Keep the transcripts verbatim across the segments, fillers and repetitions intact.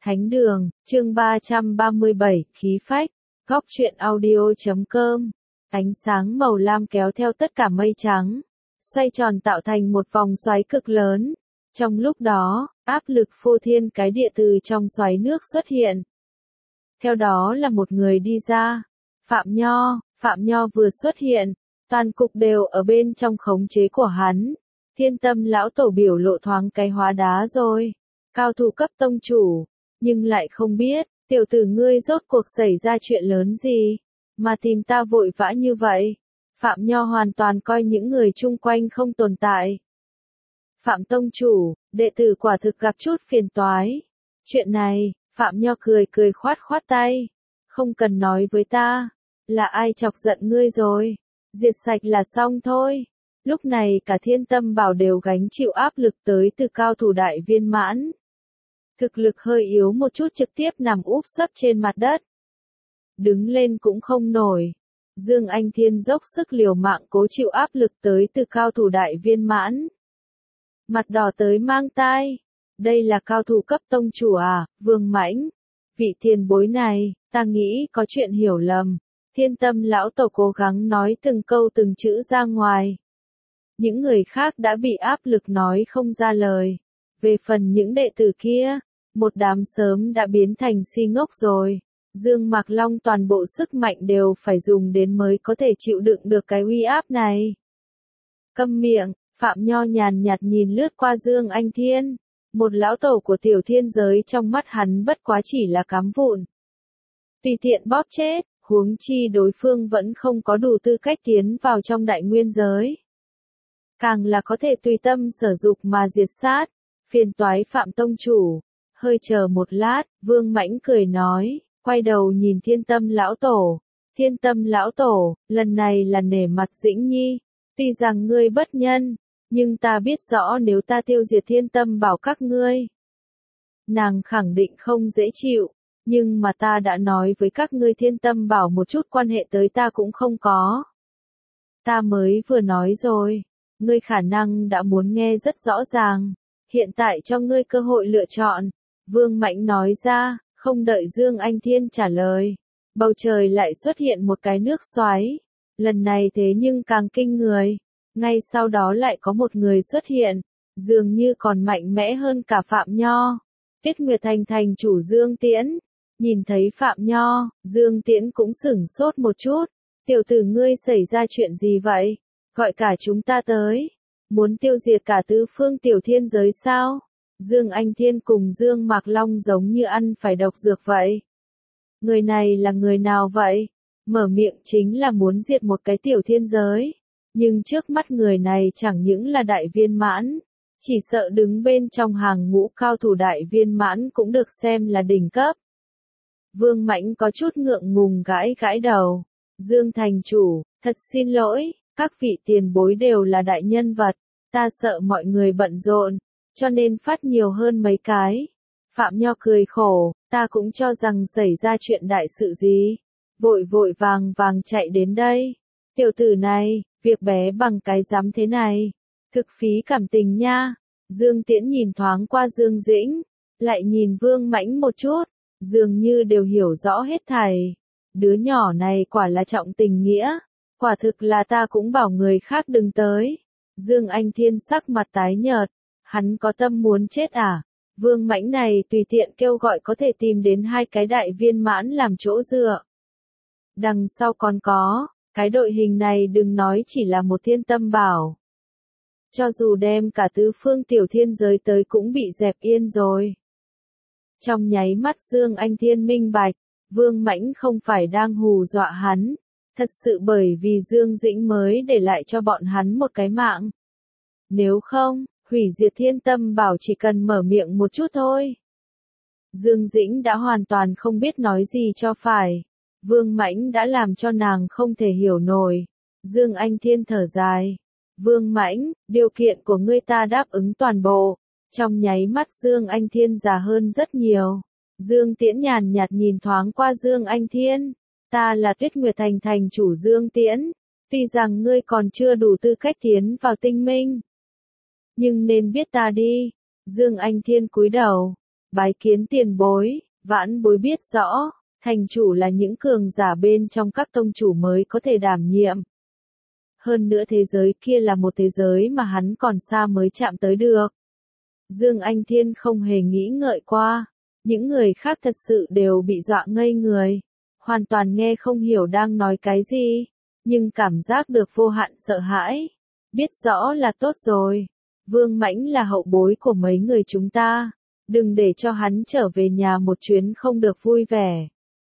Thánh đường, chương ba trăm ba mươi bảy, khí phách, góc truyện audio chấm com. Ánh sáng màu lam kéo theo tất cả mây trắng, xoay tròn tạo thành một vòng xoáy cực lớn. Trong lúc đó, áp lực phô thiên cái địa từ trong xoáy nước xuất hiện. Theo đó là một người đi ra. Phạm Nho, Phạm Nho vừa xuất hiện, toàn cục đều ở bên trong khống chế của hắn. Thiên Tâm lão tổ biểu lộ thoáng cái hóa đá rồi. Cao thủ cấp tông chủ, nhưng lại không biết, tiểu tử ngươi rốt cuộc xảy ra chuyện lớn gì, mà tìm ta vội vã như vậy. Phạm Nho hoàn toàn coi những người chung quanh không tồn tại. Phạm tông chủ, đệ tử quả thực gặp chút phiền toái. Chuyện này, Phạm Nho cười cười khoát khoát tay. Không cần nói với ta, là ai chọc giận ngươi rồi. Diệt sạch là xong thôi. Lúc này cả Thiên Tâm Bảo đều gánh chịu áp lực tới từ cao thủ đại viên mãn. Thực lực hơi yếu một chút trực tiếp nằm úp sấp trên mặt đất. Đứng lên cũng không nổi. Dương Anh Thiên dốc sức liều mạng cố chịu áp lực tới từ cao thủ đại viên mãn. Mặt đỏ tới mang tai. Đây là cao thủ cấp tông chủ à, Vương Mãnh. Vị tiền bối này, ta nghĩ có chuyện hiểu lầm. Thiên Tâm lão tổ cố gắng nói từng câu từng chữ ra ngoài. Những người khác đã bị áp lực nói không ra lời. Về phần những đệ tử kia, một đám sớm đã biến thành si ngốc rồi. Dương Mạc Long toàn bộ sức mạnh đều phải dùng đến mới có thể chịu đựng được cái uy áp này. Câm miệng, Phạm Nho nhàn nhạt nhìn lướt qua Dương Anh Thiên. Một lão tổ của tiểu thiên giới trong mắt hắn bất quá chỉ là cám vụn. Tùy tiện bóp chết, huống chi đối phương vẫn không có đủ tư cách tiến vào trong đại nguyên giới. Càng là có thể tùy tâm sở dục mà diệt sát. Phiền toái Phạm tông chủ. Hơi chờ một lát, Vương Mãnh cười nói, quay đầu nhìn Thiên Tâm lão tổ. Thiên Tâm lão tổ, lần này là nể mặt Dĩnh Nhi. Tuy rằng ngươi bất nhân, nhưng ta biết rõ nếu ta tiêu diệt Thiên Tâm Bảo các ngươi, nàng khẳng định không dễ chịu. Nhưng mà ta đã nói với các ngươi Thiên Tâm Bảo một chút quan hệ tới ta cũng không có. Ta mới vừa nói rồi, ngươi khả năng đã muốn nghe rất rõ ràng. Hiện tại cho ngươi cơ hội lựa chọn. Vương Mãnh nói ra, không đợi Dương Anh Thiên trả lời. Bầu trời lại xuất hiện một cái nước xoáy. Lần này thế nhưng càng kinh người. Ngay sau đó lại có một người xuất hiện. Dường như còn mạnh mẽ hơn cả Phạm Nho. Tiết Nguyệt Thành thành chủ Dương Tiễn. Nhìn thấy Phạm Nho, Dương Tiễn cũng sửng sốt một chút. Tiểu tử ngươi xảy ra chuyện gì vậy? Gọi cả chúng ta tới. Muốn tiêu diệt cả tứ phương tiểu thiên giới sao? Dương Anh Thiên cùng Dương Mạc Long giống như ăn phải độc dược vậy. Người này là người nào vậy? Mở miệng chính là muốn diệt một cái tiểu thiên giới. Nhưng trước mắt người này chẳng những là đại viên mãn. Chỉ sợ đứng bên trong hàng ngũ cao thủ đại viên mãn cũng được xem là đỉnh cấp. Vương Mãnh có chút ngượng ngùng gãi gãi đầu. Dương thành chủ, thật xin lỗi. Các vị tiền bối đều là đại nhân vật, ta sợ mọi người bận rộn, cho nên phát nhiều hơn mấy cái. Phạm Nho cười khổ, ta cũng cho rằng xảy ra chuyện đại sự gì. Vội vội vàng vàng chạy đến đây. Tiểu tử này, việc bé bằng cái dám thế này. Thực phí cảm tình nha. Dương Tiễn nhìn thoáng qua Dương Dĩnh, lại nhìn Vương Mãnh một chút, dường như đều hiểu rõ hết thảy. Đứa nhỏ này quả là trọng tình nghĩa. Quả thực là ta cũng bảo người khác đừng tới. Dương Anh Thiên sắc mặt tái nhợt. Hắn có tâm muốn chết à? Vương Mãnh này tùy tiện kêu gọi có thể tìm đến hai cái đại viên mãn làm chỗ dựa. Đằng sau còn có, cái đội hình này đừng nói chỉ là một Thiên Tâm Bảo. Cho dù đem cả tứ phương tiểu thiên giới tới cũng bị dẹp yên rồi. Trong nháy mắt Dương Anh Thiên minh bạch, Vương Mãnh không phải đang hù dọa hắn. Thật sự bởi vì Dương Dĩnh mới để lại cho bọn hắn một cái mạng. Nếu không, hủy diệt Thiên Tâm Bảo chỉ cần mở miệng một chút thôi. Dương Dĩnh đã hoàn toàn không biết nói gì cho phải. Vương Mãnh đã làm cho nàng không thể hiểu nổi. Dương Anh Thiên thở dài. Vương Mãnh, điều kiện của ngươi ta đáp ứng toàn bộ. Trong nháy mắt Dương Anh Thiên già hơn rất nhiều. Dương Tiễn nhàn nhạt nhìn thoáng qua Dương Anh Thiên. Ta là Tuyết Nguyệt Thành thành chủ Dương Tiễn, tuy rằng ngươi còn chưa đủ tư cách tiến vào tinh minh. Nhưng nên biết ta đi. Dương Anh Thiên cúi đầu. Bái kiến tiền bối, vãn bối biết rõ, thành chủ là những cường giả bên trong các tông chủ mới có thể đảm nhiệm. Hơn nữa thế giới kia là một thế giới mà hắn còn xa mới chạm tới được. Dương Anh Thiên không hề nghĩ ngợi qua, những người khác thật sự đều bị dọa ngây người, hoàn toàn nghe không hiểu đang nói cái gì, nhưng cảm giác được vô hạn sợ hãi. Biết rõ là tốt rồi, Vương Mãnh là hậu bối của mấy người chúng ta, đừng để cho hắn trở về nhà một chuyến không được vui vẻ.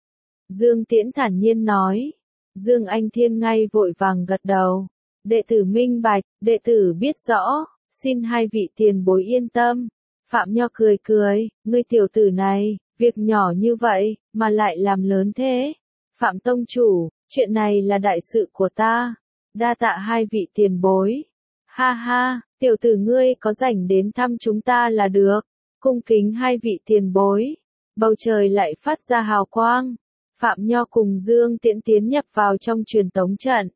Dương Tiễn thản nhiên nói. Dương Anh Thiên ngay vội vàng gật đầu. Đệ tử minh bạch, đệ tử biết rõ, xin hai vị tiền bối yên tâm. Phạm Nho cười cười, ngươi tiểu tử này, việc nhỏ như vậy, mà lại làm lớn thế. Phạm tông chủ, chuyện này là đại sự của ta. Đa tạ hai vị tiền bối. Ha ha, tiểu tử ngươi có rảnh đến thăm chúng ta là được. Cung kính hai vị tiền bối. Bầu trời lại phát ra hào quang. Phạm Nho cùng Dương Tiễn tiến nhập vào trong truyền tống trận.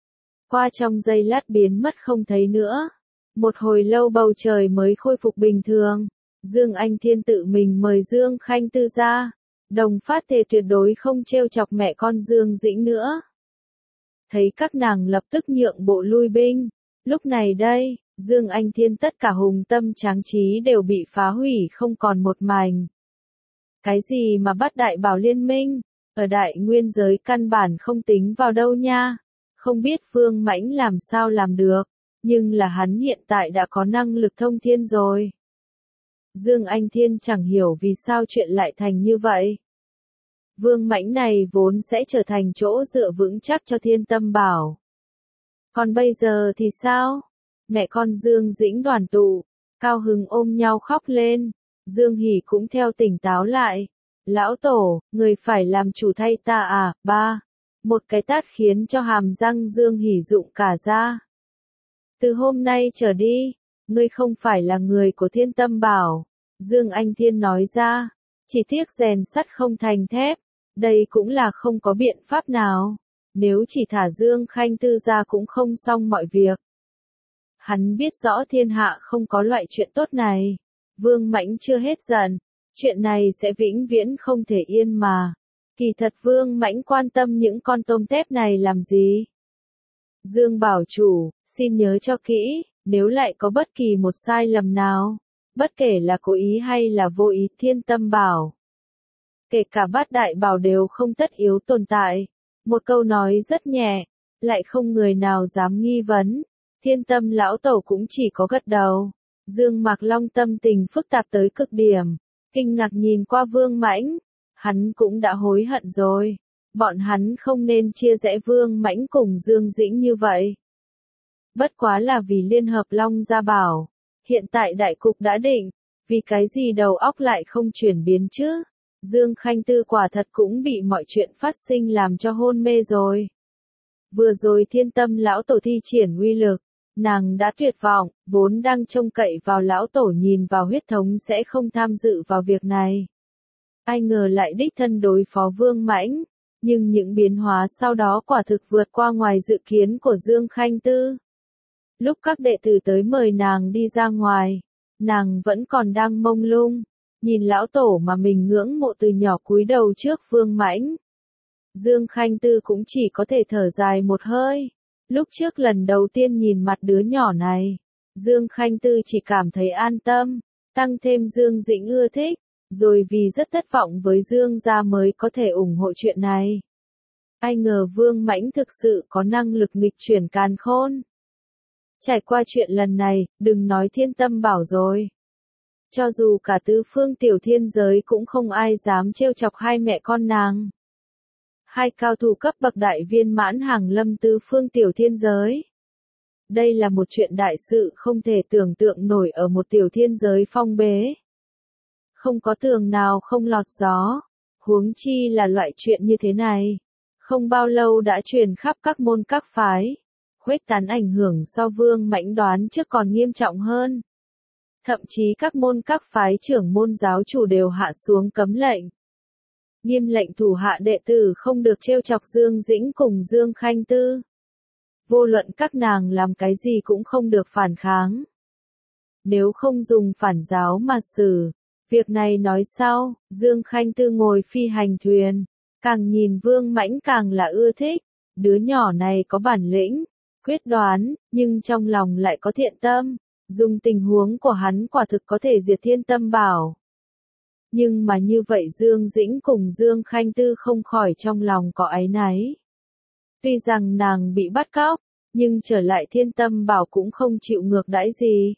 Qua trong giây lát biến mất không thấy nữa. Một hồi lâu bầu trời mới khôi phục bình thường. Dương Anh Thiên tự mình mời Dương Khanh Tư ra. Đồng phát thề tuyệt đối không trêu chọc mẹ con Dương Dĩnh nữa. Thấy các nàng lập tức nhượng bộ lui binh. Lúc này đây, Dương Anh Thiên tất cả hùng tâm tráng trí đều bị phá hủy không còn một mảnh. Cái gì mà bắt đại bảo liên minh? Ở đại nguyên giới căn bản không tính vào đâu nha. Không biết Vương Mãnh làm sao làm được, nhưng là hắn hiện tại đã có năng lực thông thiên rồi. Dương Anh Thiên chẳng hiểu vì sao chuyện lại thành như vậy. Vương Mãnh này vốn sẽ trở thành chỗ dựa vững chắc cho Thiên Tâm Bảo. Còn bây giờ thì sao? Mẹ con Dương Dĩnh đoàn tụ, cao hứng ôm nhau khóc lên. Dương Hỷ cũng theo tỉnh táo lại. Lão tổ, người phải làm chủ thay ta à, ba. Một cái tát khiến cho hàm răng Dương Hỷ rụng cả ra. Từ hôm nay trở đi, ngươi không phải là người của Thiên Tâm Bảo. Dương Anh Thiên nói ra, chỉ tiếc rèn sắt không thành thép. Đây cũng là không có biện pháp nào. Nếu chỉ thả Dương Khanh Tư ra cũng không xong mọi việc. Hắn biết rõ thiên hạ không có loại chuyện tốt này. Vương Mãnh chưa hết giận. Chuyện này sẽ vĩnh viễn không thể yên mà. Kỳ thật Vương Mãnh quan tâm những con tôm tép này làm gì? Dương bảo chủ, xin nhớ cho kỹ, nếu lại có bất kỳ một sai lầm nào, bất kể là cố ý hay là vô ý, Thiên Tâm Bảo, kể cả bát đại bảo đều không tất yếu tồn tại. Một câu nói rất nhẹ, lại không người nào dám nghi vấn. Thiên Tâm lão tổ cũng chỉ có gật đầu. Dương Mạc Long tâm tình phức tạp tới cực điểm, kinh ngạc nhìn qua Vương Mãnh, hắn cũng đã hối hận rồi. Bọn hắn không nên chia rẽ Vương Mãnh cùng Dương Dĩnh như vậy. Bất quá là vì liên hợp Long Gia Bảo, hiện tại đại cục đã định, vì cái gì đầu óc lại không chuyển biến chứ? Dương Khanh Tư quả thật cũng bị mọi chuyện phát sinh làm cho hôn mê rồi. Vừa rồi Thiên Tâm lão tổ thi triển uy lực, nàng đã tuyệt vọng, vốn đang trông cậy vào lão tổ nhìn vào huyết thống sẽ không tham dự vào việc này. Ai ngờ lại đích thân đối phó Vương Mãnh, nhưng những biến hóa sau đó quả thực vượt qua ngoài dự kiến của Dương Khanh Tư. Lúc các đệ tử tới mời nàng đi ra ngoài, nàng vẫn còn đang mông lung, nhìn lão tổ mà mình ngưỡng mộ từ nhỏ cúi đầu trước Vương Mãnh. Dương Khanh Tư cũng chỉ có thể thở dài một hơi. Lúc trước lần đầu tiên nhìn mặt đứa nhỏ này, Dương Khanh Tư chỉ cảm thấy an tâm, tăng thêm Dương Dĩnh ưa thích, rồi vì rất thất vọng với Dương gia mới có thể ủng hộ chuyện này. Ai ngờ Vương Mãnh thực sự có năng lực nghịch chuyển càn khôn. Trải qua chuyện lần này, đừng nói Thiên Tâm Bảo rồi. Cho dù cả tứ phương tiểu thiên giới cũng không ai dám trêu chọc hai mẹ con nàng. Hai cao thủ cấp bậc đại viên mãn hàng lâm tứ phương tiểu thiên giới. Đây là một chuyện đại sự không thể tưởng tượng nổi ở một tiểu thiên giới phong bế. Không có tường nào không lọt gió, huống chi là loại chuyện như thế này. Không bao lâu đã truyền khắp các môn các phái, khuếch tán ảnh hưởng so Vương Mãnh đoán trước còn nghiêm trọng hơn. Thậm chí các môn các phái trưởng môn giáo chủ đều hạ xuống cấm lệnh. Nghiêm lệnh thủ hạ đệ tử không được trêu chọc Dương Dĩnh cùng Dương Khanh Tư. Vô luận các nàng làm cái gì cũng không được phản kháng. Nếu không dùng phản giáo mà xử, Việc này nói sau, Dương Khanh Tư ngồi phi hành thuyền, càng nhìn Vương Mãnh càng là ưa thích, đứa nhỏ này có bản lĩnh, quyết đoán, nhưng trong lòng lại có thiện tâm, dùng tình huống của hắn quả thực có thể diệt Thiên Tâm Bảo. Nhưng mà như vậy Dương Dĩnh cùng Dương Khanh Tư không khỏi trong lòng có áy náy. Tuy rằng nàng bị bắt cóc, nhưng trở lại Thiên Tâm Bảo cũng không chịu ngược đãi gì.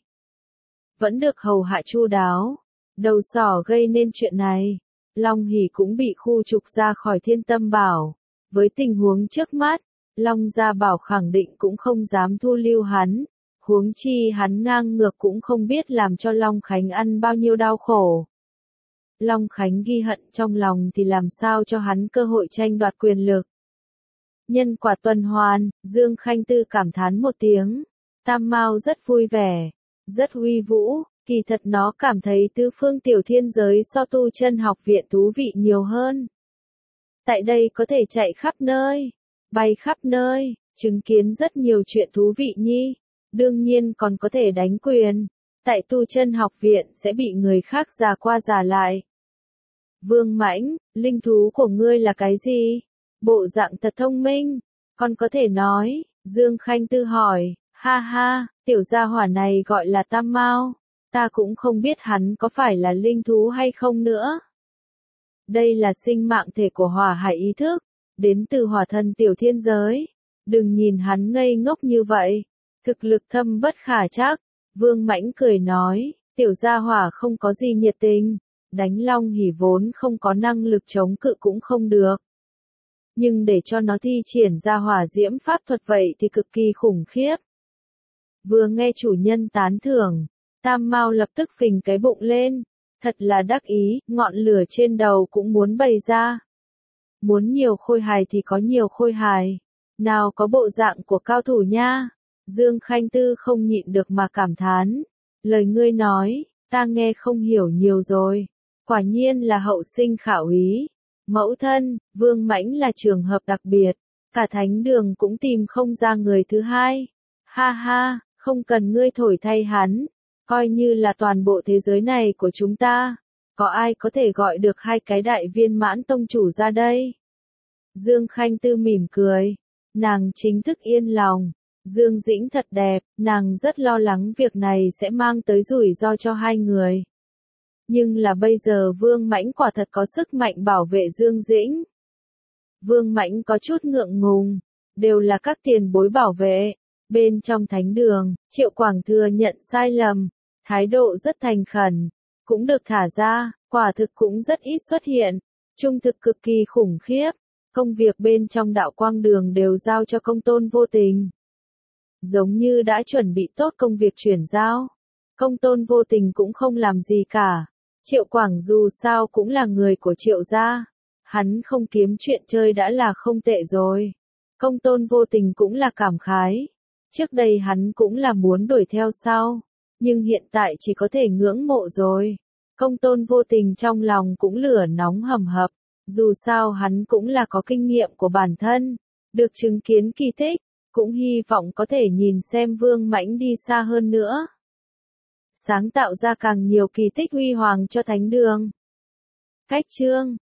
Vẫn được hầu hạ chu đáo. Đầu sỏ gây nên chuyện này, Long Hỷ cũng bị khu trục ra khỏi Thiên Tâm Bảo. Với tình huống trước mắt, Long Gia Bảo khẳng định cũng không dám thu lưu hắn, huống chi hắn ngang ngược cũng không biết làm cho Long Khánh ăn bao nhiêu đau khổ. Long Khánh ghi hận trong lòng thì làm sao cho hắn cơ hội tranh đoạt quyền lực. Nhân quả tuần hoàn, Dương Khanh Tư cảm thán một tiếng, Tam Mao rất vui vẻ, rất uy vũ. Kỳ thật nó cảm thấy tứ phương tiểu thiên giới so tu chân học viện thú vị nhiều hơn. Tại đây có thể chạy khắp nơi, bay khắp nơi, chứng kiến rất nhiều chuyện thú vị nhi, đương nhiên còn có thể đánh quyền. Tại tu chân học viện sẽ bị người khác già qua già lại. Vương Mãnh, linh thú của ngươi là cái gì? Bộ dạng thật thông minh, còn có thể nói, Dương Khanh Tư hỏi, ha ha, tiểu gia hỏa này gọi là Tam Mao. Ta cũng không biết hắn có phải là linh thú hay không nữa. Đây là sinh mạng thể của hỏa hải ý thức, đến từ hỏa thần tiểu thiên giới. Đừng nhìn hắn ngây ngốc như vậy, thực lực thâm bất khả trắc. Vương Mãnh cười nói, tiểu gia hỏa không có gì nhiệt tình, đánh Long Hỷ vốn không có năng lực chống cự cũng không được. Nhưng để cho nó thi triển ra hỏa diễm pháp thuật vậy thì cực kỳ khủng khiếp. Vừa nghe chủ nhân tán thưởng, Tam Mao lập tức phình cái bụng lên, thật là đắc ý, ngọn lửa trên đầu cũng muốn bày ra. Muốn nhiều khôi hài thì có nhiều khôi hài, nào có bộ dạng của cao thủ nha. Dương Khanh Tư không nhịn được mà cảm thán, lời ngươi nói, ta nghe không hiểu nhiều rồi, quả nhiên là hậu sinh khảo ý. Mẫu thân, Vương Mãnh là trường hợp đặc biệt, cả thánh đường cũng tìm không ra người thứ hai. Ha ha, không cần ngươi thổi thay hắn. Coi như là toàn bộ thế giới này của chúng ta, có ai có thể gọi được hai cái đại viên mãn tông chủ ra đây? Dương Khanh Tư mỉm cười, nàng chính thức yên lòng. Dương Dĩnh thật đẹp, nàng rất lo lắng việc này sẽ mang tới rủi ro cho hai người. Nhưng là bây giờ Vương Mãnh quả thật có sức mạnh bảo vệ Dương Dĩnh. Vương Mãnh có chút ngượng ngùng, đều là các tiền bối bảo vệ. Bên trong thánh đường, Triệu Quảng thừa nhận sai lầm, thái độ rất thành khẩn, cũng được thả ra, quả thực cũng rất ít xuất hiện, trung thực cực kỳ khủng khiếp, công việc bên trong đạo quang đường đều giao cho Công Tôn Vô Tình. Giống như đã chuẩn bị tốt công việc chuyển giao, Công Tôn Vô Tình cũng không làm gì cả, Triệu Quảng dù sao cũng là người của Triệu gia, hắn không kiếm chuyện chơi đã là không tệ rồi. Công Tôn Vô Tình cũng là cảm khái, trước đây hắn cũng là muốn đuổi theo sau. Nhưng hiện tại chỉ có thể ngưỡng mộ rồi. Công Tôn Vô Tình trong lòng cũng lửa nóng hầm hập, dù sao hắn cũng là có kinh nghiệm của bản thân, được chứng kiến kỳ tích, cũng hy vọng có thể nhìn xem Vương Mãnh đi xa hơn nữa. Sáng tạo ra càng nhiều kỳ tích huy hoàng cho thánh đường. Cách chương